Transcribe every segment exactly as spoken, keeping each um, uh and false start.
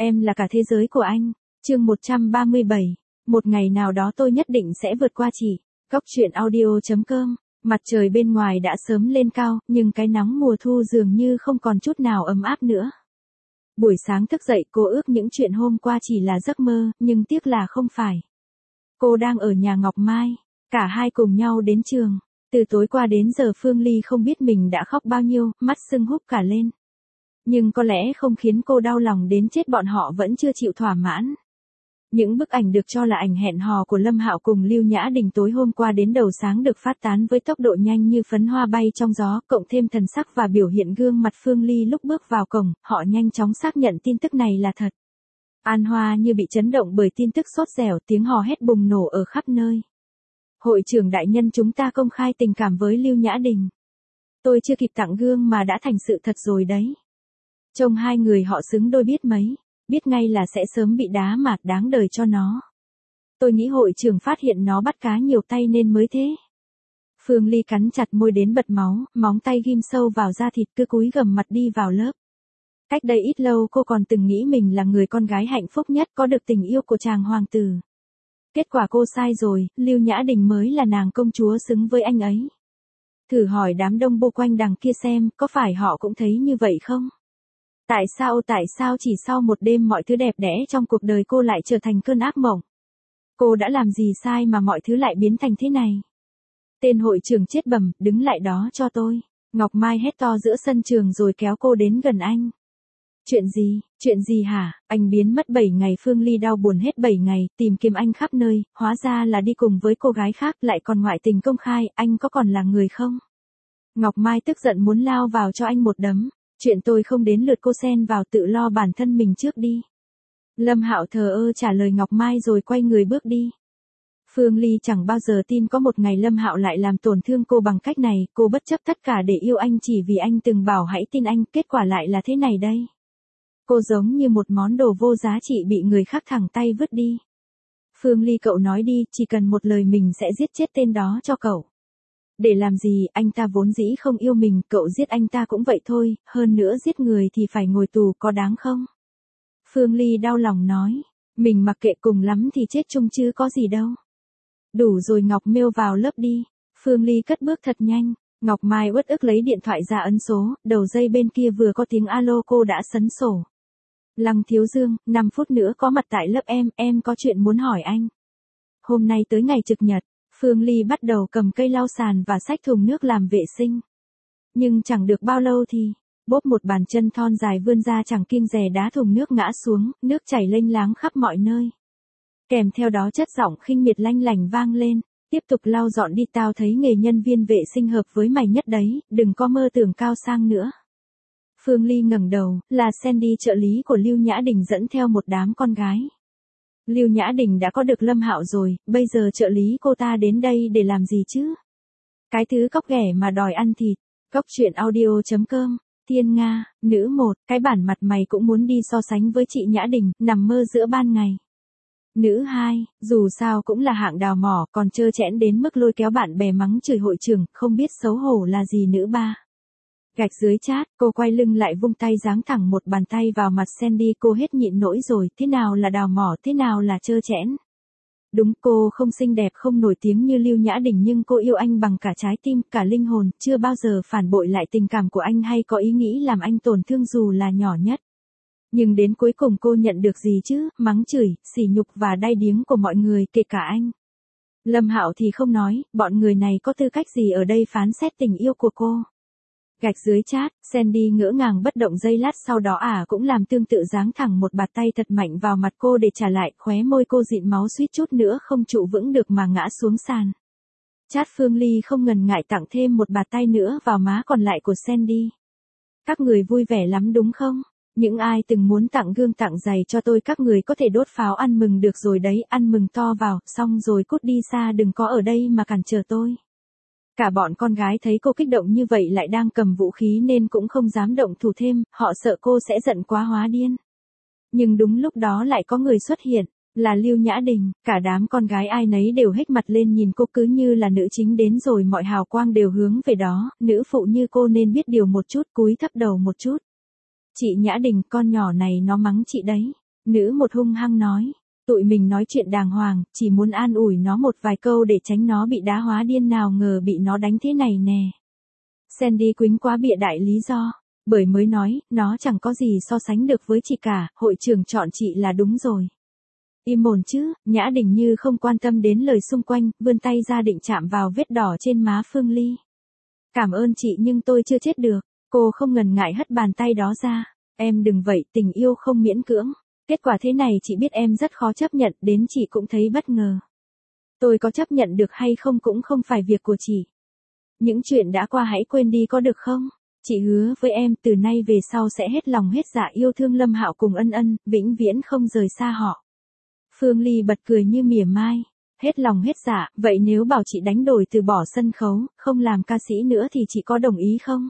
Em là cả thế giới của anh. Chương một trăm ba mươi bảy. Một ngày nào đó tôi nhất định sẽ vượt qua chị. Góc truyện audio chấm com. Mặt trời bên ngoài đã sớm lên cao, nhưng cái nóng mùa thu dường như không còn chút nào ấm áp nữa. Buổi sáng thức dậy cô ước những chuyện hôm qua chỉ là giấc mơ, nhưng tiếc là không phải. Cô đang ở nhà Ngọc Mai. Cả hai cùng nhau đến trường. Từ tối qua đến giờ Phương Ly không biết mình đã khóc bao nhiêu, mắt sưng húp cả lên. Nhưng có lẽ không khiến cô đau lòng đến chết, bọn họ vẫn chưa chịu thỏa mãn. Những bức ảnh được cho là ảnh hẹn hò của Lâm Hạo cùng Lưu Nhã Đình tối hôm qua đến đầu sáng được phát tán với tốc độ nhanh như phấn hoa bay trong gió, cộng thêm thần sắc và biểu hiện gương mặt Phương Ly lúc bước vào cổng, họ nhanh chóng xác nhận tin tức này là thật. An Hoa như bị chấn động bởi tin tức sốt dẻo, tiếng hò hét bùng nổ ở khắp nơi. Hội trưởng đại nhân, chúng ta công khai tình cảm với Lưu Nhã Đình. Tôi chưa kịp tặng gương mà đã thành sự thật rồi đấy. Trông hai người họ xứng đôi biết mấy, biết ngay là sẽ sớm bị đá mạt đáng đời cho nó. Tôi nghĩ hội trưởng phát hiện nó bắt cá nhiều tay nên mới thế. Phương Ly cắn chặt môi đến bật máu, móng tay ghim sâu vào da thịt, cứ cúi gằm mặt đi vào lớp. Cách đây ít lâu cô còn từng nghĩ mình là người con gái hạnh phúc nhất, có được tình yêu của chàng hoàng tử. Kết quả cô sai rồi, Lưu Nhã Đình mới là nàng công chúa xứng với anh ấy. Thử hỏi đám đông bu quanh đằng kia xem, có phải họ cũng thấy như vậy không? Tại sao, tại sao chỉ sau một đêm mọi thứ đẹp đẽ trong cuộc đời cô lại trở thành cơn ác mộng? Cô đã làm gì sai mà mọi thứ lại biến thành thế này? Tên hội trưởng chết bẩm, đứng lại đó cho tôi. Ngọc Mai hét to giữa sân trường rồi kéo cô đến gần anh. Chuyện gì, chuyện gì hả? Anh biến mất bảy ngày. Phương Ly đau buồn hết bảy ngày, tìm kiếm anh khắp nơi, hóa ra là đi cùng với cô gái khác, lại còn ngoại tình công khai, anh có còn là người không? Ngọc Mai tức giận muốn lao vào cho anh một đấm. Chuyện tôi không đến lượt cô xen vào, tự lo bản thân mình trước đi. Lâm Hạo thờ ơ trả lời Ngọc Mai rồi quay người bước đi. Phương Ly chẳng bao giờ tin có một ngày Lâm Hạo lại làm tổn thương cô bằng cách này, cô bất chấp tất cả để yêu anh chỉ vì anh từng bảo hãy tin anh, kết quả lại là thế này đây. Cô giống như một món đồ vô giá trị bị người khác thẳng tay vứt đi. Phương Ly, cậu nói đi, chỉ cần một lời mình sẽ giết chết tên đó cho cậu. Để làm gì, anh ta vốn dĩ không yêu mình, cậu giết anh ta cũng vậy thôi, hơn nữa giết người thì phải ngồi tù, có đáng không? Phương Ly đau lòng nói, mình mặc kệ, cùng lắm thì chết chung chứ có gì đâu. Đủ rồi Ngọc, mail vào lớp đi. Phương Ly cất bước thật nhanh. Ngọc Mai uất ức lấy điện thoại ra ấn số, đầu dây bên kia vừa có tiếng alo cô đã sấn sổ. Lăng Thiếu Dương, năm phút nữa có mặt tại lớp em, em có chuyện muốn hỏi anh. Hôm nay tới ngày trực nhật, Phương Ly bắt đầu cầm cây lau sàn và xách thùng nước làm vệ sinh. Nhưng chẳng được bao lâu thì, bốp, một bàn chân thon dài vươn ra chẳng kiêng dè đá thùng nước ngã xuống, nước chảy lênh láng khắp mọi nơi. Kèm theo đó chất giọng khinh miệt lanh lảnh vang lên, tiếp tục lau dọn đi, tao thấy nghề nhân viên vệ sinh hợp với mày nhất đấy, đừng có mơ tưởng cao sang nữa. Phương Ly ngẩng đầu, là Sandy, trợ lý của Lưu Nhã Đình dẫn theo một đám con gái. Lưu Nhã Đình đã có được Lâm Hạo rồi, bây giờ trợ lý cô ta đến đây để làm gì chứ? Cái thứ cóc ghẻ mà đòi ăn thịt. Góc truyện audio chấm com. Thiên Nga, nữ một, cái bản mặt mày cũng muốn đi so sánh với chị Nhã Đình, nằm mơ giữa ban ngày. Nữ hai, dù sao cũng là hạng đào mỏ, còn trơ trẽn đến mức lôi kéo bạn bè mắng chửi hội trưởng, không biết xấu hổ là gì. Nữ ba. Gạch dưới chat, cô quay lưng lại vung tay giáng thẳng một bàn tay vào mặt Sandy, cô hết nhịn nổi rồi, thế nào là đào mỏ, thế nào là trơ trẽn. Đúng, cô không xinh đẹp, không nổi tiếng như Lưu Nhã Đình, nhưng cô yêu anh bằng cả trái tim, cả linh hồn, chưa bao giờ phản bội lại tình cảm của anh hay có ý nghĩ làm anh tổn thương dù là nhỏ nhất. Nhưng đến cuối cùng cô nhận được gì chứ, mắng chửi, sỉ nhục và đay điếng của mọi người, kể cả anh. Lâm Hạo thì không nói, bọn người này có tư cách gì ở đây phán xét tình yêu của cô. Gạch dưới chat, Sandy ngỡ ngàng bất động giây lát, sau đó ả à cũng làm tương tự, giáng thẳng một bạt tay thật mạnh vào mặt cô để trả lại, khóe môi cô dịn máu suýt chút nữa không trụ vững được mà ngã xuống sàn. Chat, Phương Ly không ngần ngại tặng thêm một bạt tay nữa vào má còn lại của Sandy. Các người vui vẻ lắm đúng không? Những ai từng muốn tặng gương tặng giày cho tôi, các người có thể đốt pháo ăn mừng được rồi đấy, ăn mừng to vào, xong rồi cút đi xa, đừng có ở đây mà cản trở tôi. Cả bọn con gái thấy cô kích động như vậy lại đang cầm vũ khí nên cũng không dám động thủ thêm, họ sợ cô sẽ giận quá hóa điên. Nhưng đúng lúc đó lại có người xuất hiện, là Lưu Nhã Đình, cả đám con gái ai nấy đều hếch mặt lên nhìn cô, cứ như là nữ chính đến rồi, mọi hào quang đều hướng về đó, nữ phụ như cô nên biết điều một chút, cúi thấp đầu một chút. Chị Nhã Đình, con nhỏ này nó mắng chị đấy. Nữ một hung hăng nói. Tụi mình nói chuyện đàng hoàng, chỉ muốn an ủi nó một vài câu để tránh nó bị đá hóa điên, nào ngờ bị nó đánh thế này nè. Sandy quýnh quá bịa đại lý do. Bởi mới nói, nó chẳng có gì so sánh được với chị cả, hội trưởng chọn chị là đúng rồi. Im mồm chứ, Nhã Đình như không quan tâm đến lời xung quanh, vươn tay ra định chạm vào vết đỏ trên má Phương Ly. Cảm ơn chị nhưng tôi chưa chết được. Cô không ngần ngại hất bàn tay đó ra. Em đừng vậy, tình yêu không miễn cưỡng. Kết quả thế này chị biết em rất khó chấp nhận, đến chị cũng thấy bất ngờ. Tôi có chấp nhận được hay không cũng không phải việc của chị. Những chuyện đã qua hãy quên đi có được không? Chị hứa với em từ nay về sau sẽ hết lòng hết dạ yêu thương Lâm Hạo cùng Ân Ân, vĩnh viễn không rời xa họ. Phương Ly bật cười như mỉa mai. Hết lòng hết dạ, vậy nếu bảo chị đánh đổi từ bỏ sân khấu, không làm ca sĩ nữa thì chị có đồng ý không?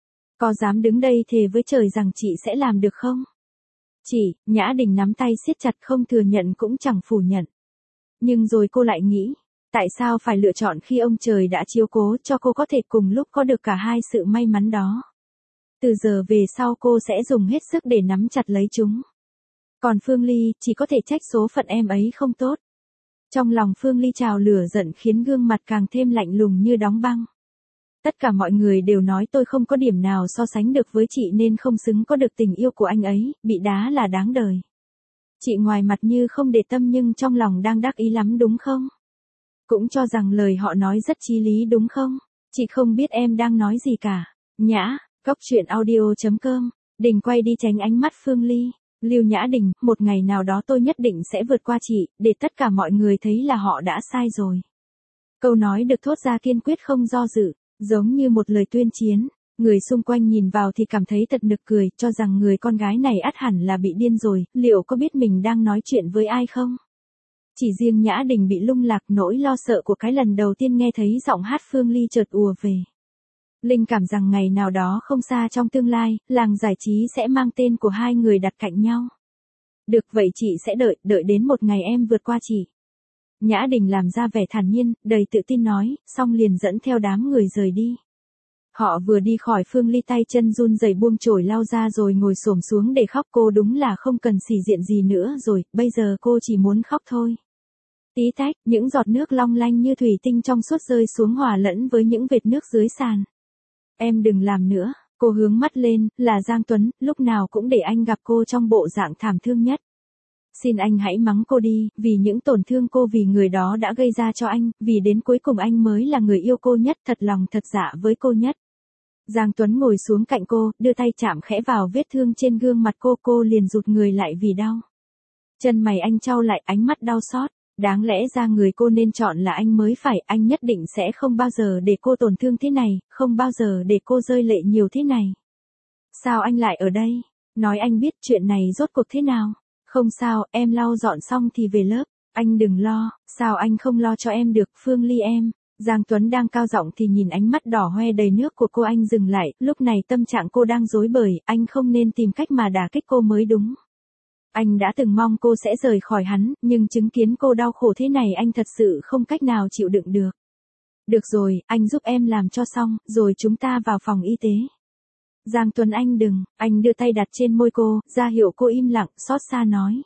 Có dám đứng đây thề với trời rằng chị sẽ làm được không? Chị, Nhã Đình nắm tay siết chặt, không thừa nhận cũng chẳng phủ nhận. Nhưng rồi cô lại nghĩ, tại sao phải lựa chọn khi ông trời đã chiếu cố cho cô có thể cùng lúc có được cả hai sự may mắn đó. Từ giờ về sau cô sẽ dùng hết sức để nắm chặt lấy chúng. Còn Phương Ly, chỉ có thể trách số phận em ấy không tốt. Trong lòng Phương Ly trào lửa giận khiến gương mặt càng thêm lạnh lùng như đóng băng. Tất cả mọi người đều nói tôi không có điểm nào so sánh được với chị nên không xứng có được tình yêu của anh ấy, bị đá là đáng đời. Chị ngoài mặt như không để tâm nhưng trong lòng đang đắc ý lắm đúng không? Cũng cho rằng lời họ nói rất chí lý đúng không? Chị không biết em đang nói gì cả. Nhã, Cóc Truyện Audio chấm com. Đình quay đi tránh ánh mắt Phương Ly. Lưu Nhã Đình, một ngày nào đó tôi nhất định sẽ vượt qua chị, để tất cả mọi người thấy là họ đã sai rồi. Câu nói được thốt ra kiên quyết không do dự, giống như một lời tuyên chiến. Người xung quanh nhìn vào thì cảm thấy thật nực cười, cho rằng người con gái này ắt hẳn là bị điên rồi, liệu có biết mình đang nói chuyện với ai không? Chỉ riêng Nhã Đình bị lung lạc, nỗi lo sợ của cái lần đầu tiên nghe thấy giọng hát Phương Ly chợt ùa về. Linh cảm rằng ngày nào đó không xa trong tương lai, làng giải trí sẽ mang tên của hai người đặt cạnh nhau. Được vậy chị sẽ đợi, đợi đến một ngày em vượt qua chị. Nhã Đình làm ra vẻ thản nhiên, đầy tự tin nói, xong liền dẫn theo đám người rời đi. Họ vừa đi khỏi, Phương Ly tay chân run rẩy buông chổi lau ra rồi ngồi xổm xuống để khóc. Cô đúng là không cần sĩ diện gì nữa rồi, bây giờ cô chỉ muốn khóc thôi. Tí tách, những giọt nước long lanh như thủy tinh trong suốt rơi xuống hòa lẫn với những vệt nước dưới sàn. Em đừng làm nữa, cô hướng mắt lên, là Giang Tuấn, lúc nào cũng để anh gặp cô trong bộ dạng thảm thương nhất. Xin anh hãy mắng cô đi, vì những tổn thương cô vì người đó đã gây ra cho anh, vì đến cuối cùng anh mới là người yêu cô nhất, thật lòng thật dạ với cô nhất. Giang Tuấn ngồi xuống cạnh cô, đưa tay chạm khẽ vào vết thương trên gương mặt cô, cô liền rụt người lại vì đau. Chân mày anh chau lại, ánh mắt đau xót. Đáng lẽ ra người cô nên chọn là anh mới phải, anh nhất định sẽ không bao giờ để cô tổn thương thế này, không bao giờ để cô rơi lệ nhiều thế này. Sao anh lại ở đây? Nói anh biết chuyện này rốt cuộc thế nào? Không sao, em lau dọn xong thì về lớp. Anh đừng lo, sao anh không lo cho em được, Phương Ly em. Giang Tuấn đang cao giọng thì nhìn ánh mắt đỏ hoe đầy nước của cô, anh dừng lại, lúc này tâm trạng cô đang rối bời, anh không nên tìm cách mà đả kích cô mới đúng. Anh đã từng mong cô sẽ rời khỏi hắn, nhưng chứng kiến cô đau khổ thế này anh thật sự không cách nào chịu đựng được. Được rồi, anh giúp em làm cho xong, rồi chúng ta vào phòng y tế. Giang Tuấn anh đừng, anh đưa tay đặt trên môi cô, ra hiệu cô im lặng, xót xa nói.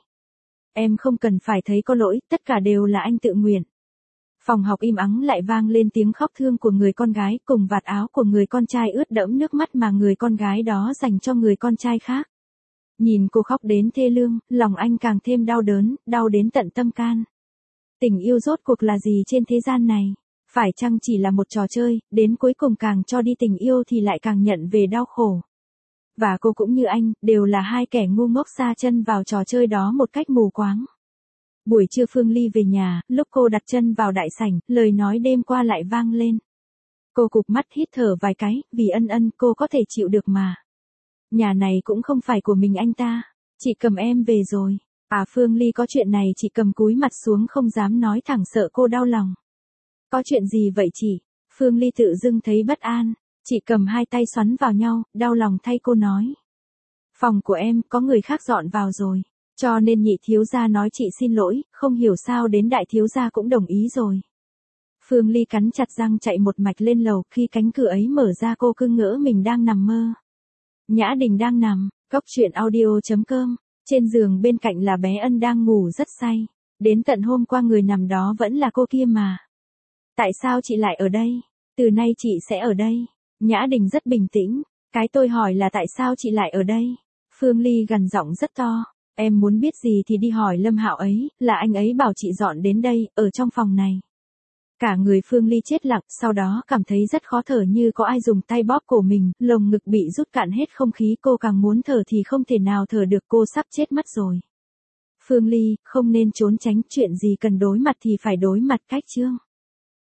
Em không cần phải thấy có lỗi, tất cả đều là anh tự nguyện. Phòng học im ắng lại vang lên tiếng khóc thương của người con gái, cùng vạt áo của người con trai ướt đẫm nước mắt mà người con gái đó dành cho người con trai khác. Nhìn cô khóc đến thê lương, lòng anh càng thêm đau đớn, đau đến tận tâm can. Tình yêu rốt cuộc là gì trên thế gian này? Phải chăng chỉ là một trò chơi, đến cuối cùng càng cho đi tình yêu thì lại càng nhận về đau khổ. Và cô cũng như anh, đều là hai kẻ ngu ngốc sa chân vào trò chơi đó một cách mù quáng. Buổi trưa Phương Ly về nhà, lúc cô đặt chân vào đại sảnh, lời nói đêm qua lại vang lên. Cô cụp mắt hít thở vài cái, vì Ân Ân cô có thể chịu được mà. Nhà này cũng không phải của mình anh ta. Chị cầm em về rồi. À Phương Ly có chuyện này chị cầm cúi mặt xuống không dám nói thẳng sợ cô đau lòng. Có chuyện gì vậy chị? Phương Ly tự dưng thấy bất an. Chị cầm hai tay xoắn vào nhau, đau lòng thay cô nói. Phòng của em có người khác dọn vào rồi. Cho nên nhị thiếu gia nói chị xin lỗi, không hiểu sao đến đại thiếu gia cũng đồng ý rồi. Phương Ly cắn chặt răng chạy một mạch lên lầu, khi cánh cửa ấy mở ra cô cứ ngỡ mình đang nằm mơ. Nhã Đình đang nằm, Cóc Truyện Audio chấm com Trên giường bên cạnh là bé Ân đang ngủ rất say. Đến tận hôm qua người nằm đó vẫn là cô kia mà. Tại sao chị lại ở đây? Từ nay chị sẽ ở đây. Nhã Đình rất bình tĩnh. Cái tôi hỏi là tại sao chị lại ở đây? Phương Ly gằn giọng rất to. Em muốn biết gì thì đi hỏi Lâm Hạo ấy, là anh ấy bảo chị dọn đến đây, ở trong phòng này. Cả người Phương Ly chết lặng, sau đó cảm thấy rất khó thở như có ai dùng tay bóp cổ mình, lồng ngực bị rút cạn hết không khí, cô càng muốn thở thì không thể nào thở được, cô sắp chết mất rồi. Phương Ly, không nên trốn tránh, chuyện gì cần đối mặt thì phải đối mặt. Cách chương